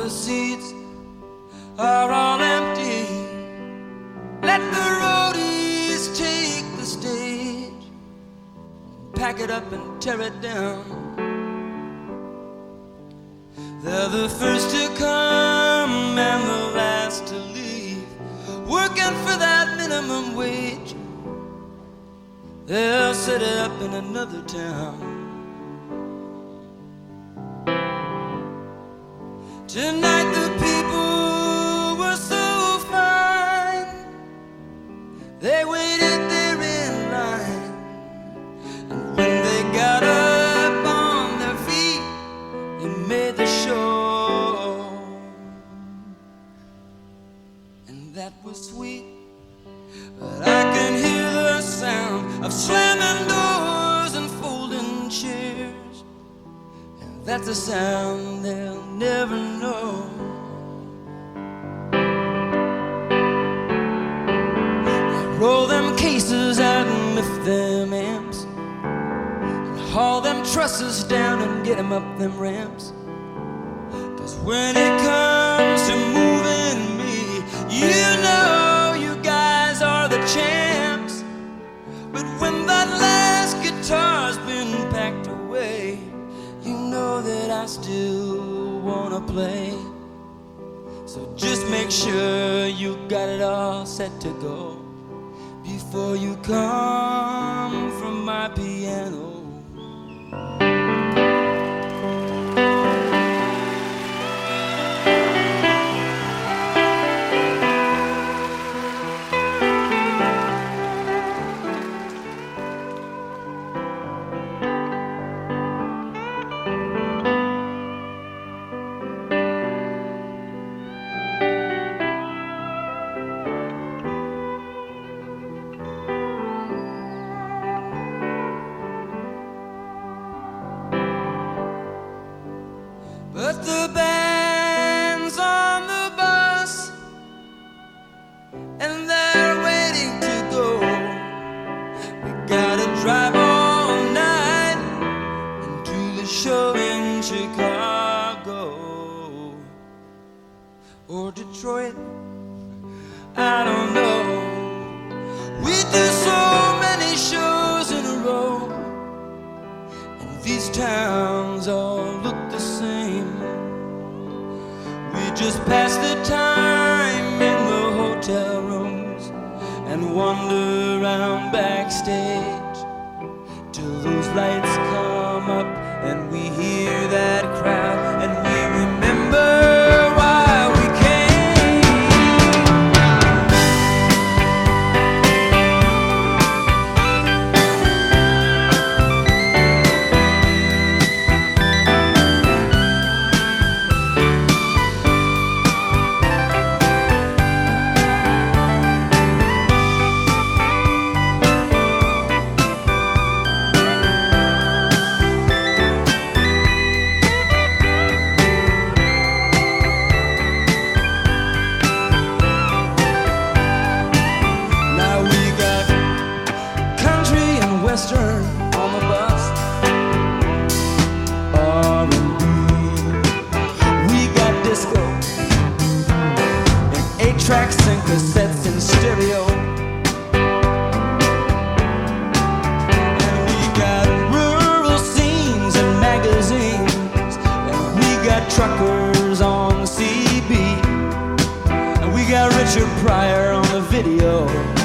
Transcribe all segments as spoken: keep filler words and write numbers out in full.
the seats are all empty. Let the roadies take the stage, pack it up and tear it down. They're the first to come and the last to leave, working for that minimum wage. They'll set it up in another town. Tonight the people were so fine, they waited there in line, and when they got up on their feet, they made the show. And that was sweet, but I can hear the sound of slamming doors and folding chairs, and that's a sound they'll never know. I roll them cases out and lift them amps, and haul them trusses down and get them up them ramps. Cause when it comes to moving me, you know you guys are the champs. But when that last guitar's been packed away, you know that I still wanna play. So just make sure you got it all set to go before you come from my piano. But the band's on the bus, and they're waiting to go. We gotta drive all night and do the show in Chicago or Detroit, I don't know. We do so many shows in a row, and these towns all look the same. We just pass the time in the hotel rooms and wander around backstage till those lights come up and we hear that crowd and we remember why we Western on the bus, R and B. We got disco and eight tracks and cassettes in stereo, and we got rural scenes and magazines, and we got truckers on C B, and we got Richard Pryor on the video.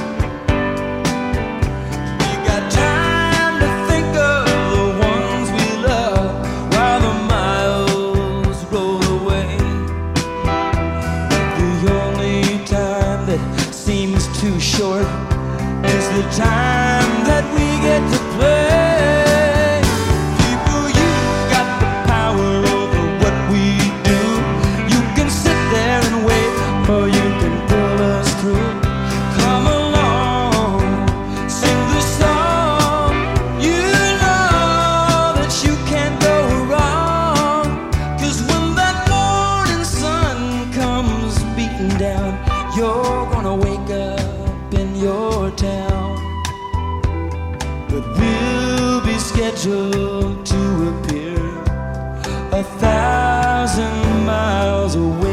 Too short is the time that we get to play. People, you've got the power over what we do. You can sit there and wait, or you can pull us through. Come along, sing the song. You know that you can't go wrong. Cause when that morning sun comes beating down, you're gonna wake up in your town, but we'll be scheduled to appear a thousand miles away.